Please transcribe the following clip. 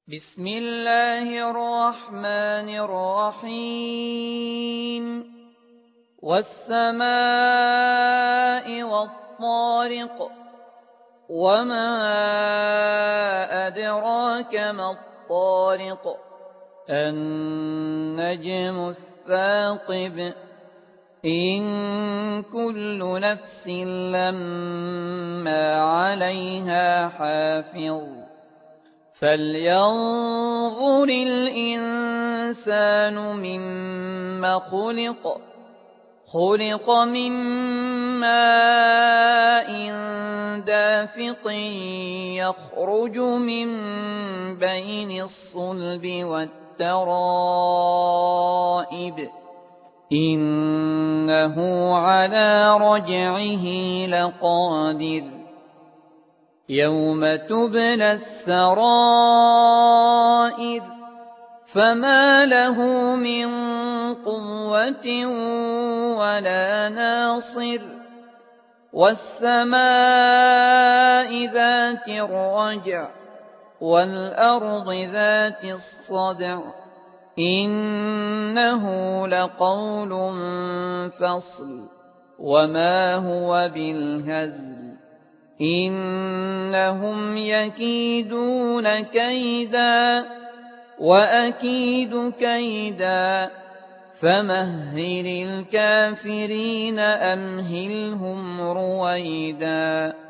بسم الله الرحمن الرحيم والسماء والطارق وما أدراك ما الطارق النجم الثاقب إن كل نفس لما عليها حافظ فلينظر الإنسان مما خلق من ماء دافق يخرج من بين الصلب والترائب إنه على رجعه لقادر يوم تبلى السرائر فما له من قوة ولا ناصر والسماء ذات الرجع والأرض ذات الصدع إنه لقول فصل وما هو بالهزل إنهم يكيدون كيدا وأكيد كيدا فمهل الكافرين أمهلهم رويدا